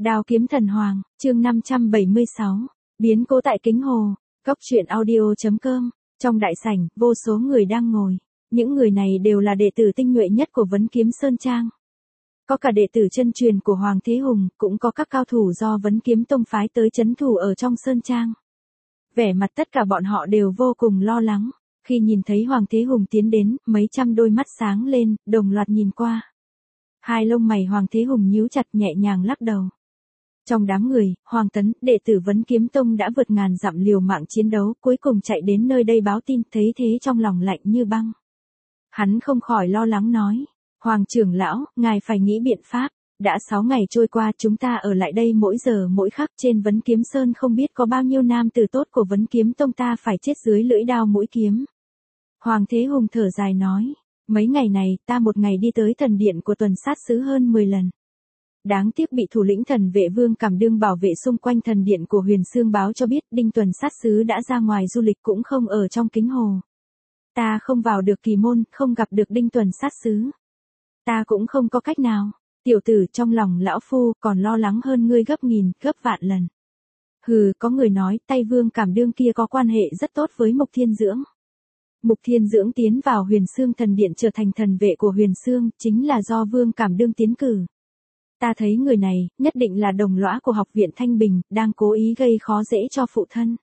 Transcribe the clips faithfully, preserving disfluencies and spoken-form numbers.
Đao kiếm thần hoàng, chương năm trăm bảy mươi sáu, biến cố tại Kính Hồ, Cốc truyện audio chấm com. Trong đại sảnh, vô số người đang ngồi. Những người này đều là đệ tử tinh nhuệ nhất của Vấn Kiếm Sơn Trang. Có cả đệ tử chân truyền của Hoàng Thế Hùng, cũng có các cao thủ do Vấn Kiếm Tông phái tới trấn thủ ở trong Sơn Trang. Vẻ mặt tất cả bọn họ đều vô cùng lo lắng. Khi nhìn thấy Hoàng Thế Hùng tiến đến, mấy trăm đôi mắt sáng lên, đồng loạt nhìn qua. Hai lông mày Hoàng Thế Hùng nhíu chặt, nhẹ nhàng lắc đầu. Trong đám người, Hoàng Tấn, đệ tử Vấn Kiếm Tông đã vượt ngàn dặm liều mạng chiến đấu, cuối cùng chạy đến nơi đây báo tin, thấy thế trong lòng lạnh như băng. Hắn không khỏi lo lắng nói, Hoàng trưởng lão, ngài phải nghĩ biện pháp, đã sáu ngày trôi qua chúng ta ở lại đây mỗi giờ mỗi khắc trên Vấn Kiếm Sơn không biết có bao nhiêu nam tử tốt của Vấn Kiếm Tông ta phải chết dưới lưỡi đao mũi kiếm. Hoàng Thế Hùng thở dài nói, mấy ngày này ta một ngày đi tới thần điện của tuần sát sứ hơn mười lần. Đáng tiếc bị thủ lĩnh thần vệ Vương Cảm Đương bảo vệ xung quanh thần điện của Huyền Xương báo cho biết Đinh tuần sát sứ đã ra ngoài du lịch cũng không ở trong Kính Hồ. Ta không vào được kỳ môn, không gặp được Đinh tuần sát sứ. Ta cũng không có cách nào. Tiểu tử, trong lòng lão phu còn lo lắng hơn ngươi gấp nghìn, gấp vạn lần. Hừ, có người nói tay Vương Cảm Đương kia có quan hệ rất tốt với Mục Thiên Dưỡng. Mục Thiên Dưỡng tiến vào Huyền Xương thần điện trở thành thần vệ của Huyền Xương, chính là do Vương Cảm Đương tiến cử. Ta thấy người này, nhất định là đồng lõa của học viện Thanh Bình, đang cố ý gây khó dễ cho phụ thân.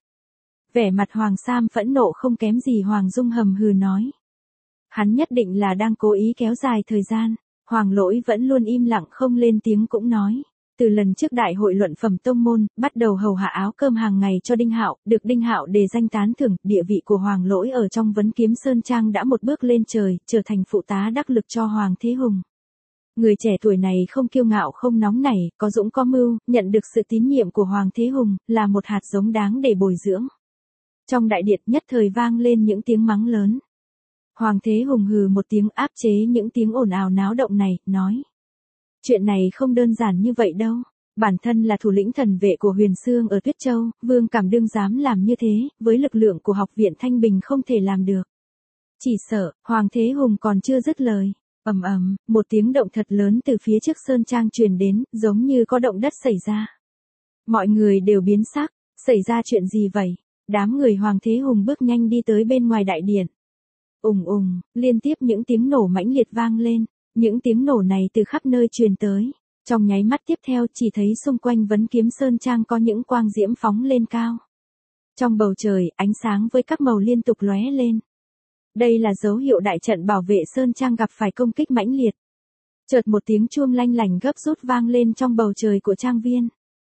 Vẻ mặt Hoàng Sam phẫn nộ không kém gì Hoàng Dung hầm hừ nói. Hắn nhất định là đang cố ý kéo dài thời gian. Hoàng Lỗi vẫn luôn im lặng không lên tiếng cũng nói. Từ lần trước đại hội luận phẩm tông môn, bắt đầu hầu hạ áo cơm hàng ngày cho Đinh Hạo, được Đinh Hạo đề danh tán thưởng, địa vị của Hoàng Lỗi ở trong Vấn Kiếm Sơn Trang đã một bước lên trời, trở thành phụ tá đắc lực cho Hoàng Thế Hùng. Người trẻ tuổi này không kiêu ngạo không nóng nảy, có dũng có mưu, nhận được sự tín nhiệm của Hoàng Thế Hùng, là một hạt giống đáng để bồi dưỡng. Trong đại điện nhất thời vang lên những tiếng mắng lớn. Hoàng Thế Hùng hừ một tiếng áp chế những tiếng ồn ào náo động này, nói. Chuyện này không đơn giản như vậy đâu. Bản thân là thủ lĩnh thần vệ của Huyền Xương ở Tuyết Châu, Vương Cảm Đương dám làm như thế, với lực lượng của học viện Thanh Bình không thể làm được. Chỉ sợ, Hoàng Thế Hùng còn chưa dứt lời. Ầm ầm, một tiếng động thật lớn từ phía trước Sơn Trang truyền đến, giống như có động đất xảy ra. Mọi người đều biến sắc, xảy ra chuyện gì vậy? Đám người Hoàng Thế Hùng bước nhanh đi tới bên ngoài đại điện. Ùng ùng, liên tiếp những tiếng nổ mãnh liệt vang lên, những tiếng nổ này từ khắp nơi truyền tới. Trong nháy mắt tiếp theo chỉ thấy xung quanh Vấn Kiếm Sơn Trang có những quang diễm phóng lên cao. Trong bầu trời, ánh sáng với các màu liên tục lóe lên. Đây là dấu hiệu đại trận bảo vệ Sơn Trang gặp phải công kích mãnh liệt. Chợt một tiếng chuông lanh lảnh gấp rút vang lên trong bầu trời của trang viên.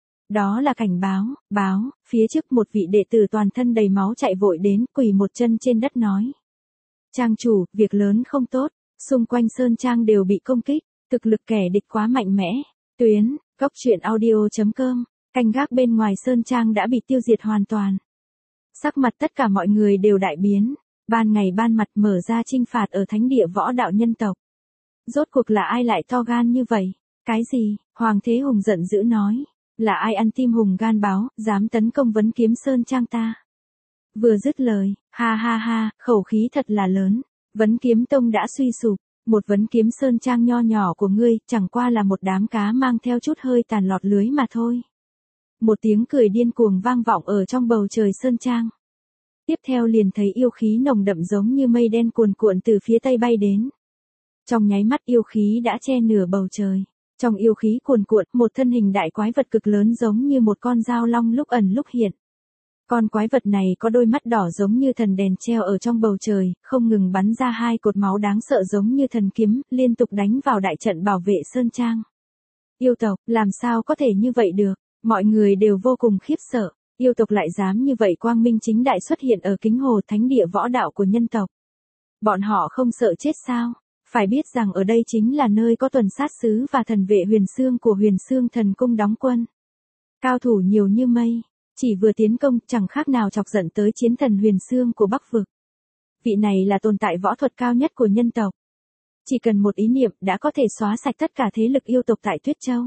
Đó là cảnh báo, báo, phía trước một vị đệ tử toàn thân đầy máu chạy vội đến, quỳ một chân trên đất nói. Trang chủ, việc lớn không tốt, xung quanh Sơn Trang đều bị công kích, thực lực kẻ địch quá mạnh mẽ. Tuyến, Cốc truyện audio chấm com, canh gác bên ngoài Sơn Trang đã bị tiêu diệt hoàn toàn. Sắc mặt tất cả mọi người đều đại biến. Ban ngày ban mặt mở ra chinh phạt ở thánh địa võ đạo nhân tộc. Rốt cuộc là ai lại to gan như vậy? Cái gì? Hoàng Thế Hùng giận dữ nói. Là ai ăn tim hùng gan báo, dám tấn công Vấn Kiếm Sơn Trang ta? Vừa dứt lời, ha ha ha, khẩu khí thật là lớn. Vấn Kiếm Tông đã suy sụp. Một Vấn Kiếm Sơn Trang nho nhỏ của ngươi, chẳng qua là một đám cá mang theo chút hơi tàn lọt lưới mà thôi. Một tiếng cười điên cuồng vang vọng ở trong bầu trời Sơn Trang. Tiếp theo liền thấy yêu khí nồng đậm giống như mây đen cuồn cuộn từ phía tây bay đến. Trong nháy mắt yêu khí đã che nửa bầu trời. Trong yêu khí cuồn cuộn, một thân hình đại quái vật cực lớn giống như một con dao long lúc ẩn lúc hiện. Con quái vật này có đôi mắt đỏ giống như thần đèn treo ở trong bầu trời, không ngừng bắn ra hai cột máu đáng sợ giống như thần kiếm, liên tục đánh vào đại trận bảo vệ Sơn Trang. Yêu tộc, làm sao có thể như vậy được? Mọi người đều vô cùng khiếp sợ. Yêu tộc lại dám như vậy quang minh chính đại xuất hiện ở Kính Hồ thánh địa võ đạo của nhân tộc. Bọn họ không sợ chết sao? Phải biết rằng ở đây chính là nơi có tuần sát sứ và thần vệ Huyền Xương của Huyền Xương thần cung đóng quân. Cao thủ nhiều như mây, chỉ vừa tiến công chẳng khác nào chọc giận tới chiến thần Huyền Xương của Bắc Vực. Vị này là tồn tại võ thuật cao nhất của nhân tộc. Chỉ cần một ý niệm đã có thể xóa sạch tất cả thế lực yêu tộc tại Tuyết Châu.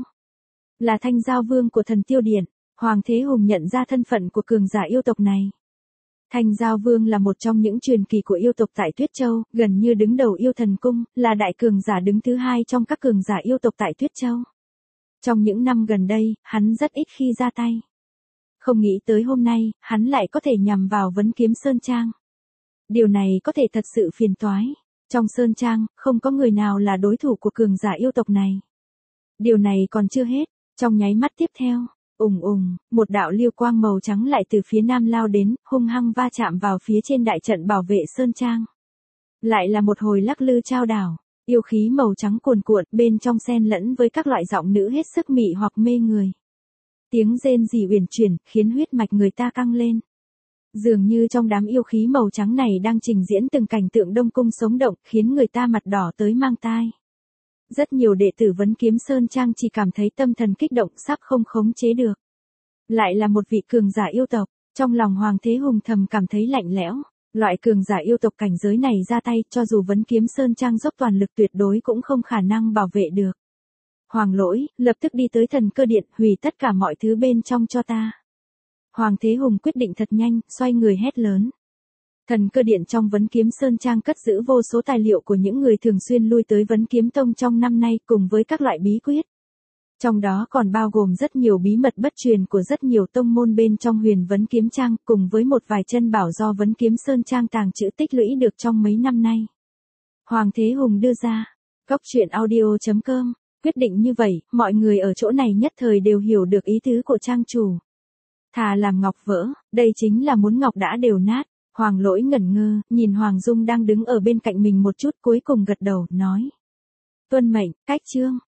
Là Thanh Giao Vương của Thần Tiêu Điện. Hoàng Thế Hùng nhận ra thân phận của cường giả yêu tộc này. Thanh Giao Vương là một trong những truyền kỳ của yêu tộc tại Tuyết Châu, gần như đứng đầu yêu thần cung, là đại cường giả đứng thứ hai trong các cường giả yêu tộc tại Tuyết Châu. Trong những năm gần đây, hắn rất ít khi ra tay. Không nghĩ tới hôm nay, hắn lại có thể nhằm vào Vấn Kiếm Sơn Trang. Điều này có thể thật sự phiền toái. Trong Sơn Trang, không có người nào là đối thủ của cường giả yêu tộc này. Điều này còn chưa hết, trong nháy mắt tiếp theo, ùng ùng, một đạo lưu quang màu trắng lại từ phía nam lao đến, hung hăng va chạm vào phía trên đại trận bảo vệ Sơn Trang. Lại là một hồi lắc lư trao đảo, yêu khí màu trắng cuồn cuộn, bên trong xen lẫn với các loại giọng nữ hết sức mị hoặc mê người. Tiếng rên rỉ uyển chuyển, khiến huyết mạch người ta căng lên. Dường như trong đám yêu khí màu trắng này đang trình diễn từng cảnh tượng Đông Cung sống động, khiến người ta mặt đỏ tới mang tai. Rất nhiều đệ tử Vấn Kiếm Sơn Trang chỉ cảm thấy tâm thần kích động sắp không khống chế được. Lại là một vị cường giả yêu tộc, trong lòng Hoàng Thế Hùng thầm cảm thấy lạnh lẽo. Loại cường giả yêu tộc cảnh giới này ra tay, cho dù Vấn Kiếm Sơn Trang dốc toàn lực tuyệt đối cũng không khả năng bảo vệ được. Hoàng Lỗi, lập tức đi tới Thần Cơ Điện, hủy tất cả mọi thứ bên trong cho ta. Hoàng Thế Hùng quyết định thật nhanh, xoay người hét lớn. Thần Cơ Điện trong Vấn Kiếm Sơn Trang cất giữ vô số tài liệu của những người thường xuyên lui tới Vấn Kiếm Tông trong năm nay, cùng với các loại bí quyết. Trong đó còn bao gồm rất nhiều bí mật bất truyền của rất nhiều tông môn bên trong Huyền Vấn Kiếm Trang, cùng với một vài chân bảo do Vấn Kiếm Sơn Trang tàng trữ tích lũy được trong mấy năm nay. Hoàng Thế Hùng đưa ra. Cóc truyện audio chấm com. Quyết định như vậy, mọi người ở chỗ này nhất thời đều hiểu được ý tứ của trang chủ. Thà làm ngọc vỡ, đây chính là muốn ngọc đã đều nát. Hoàng Lỗi ngẩn ngơ, nhìn Hoàng Dung đang đứng ở bên cạnh mình một chút, cuối cùng gật đầu, nói. Tuân mệnh, cách chương.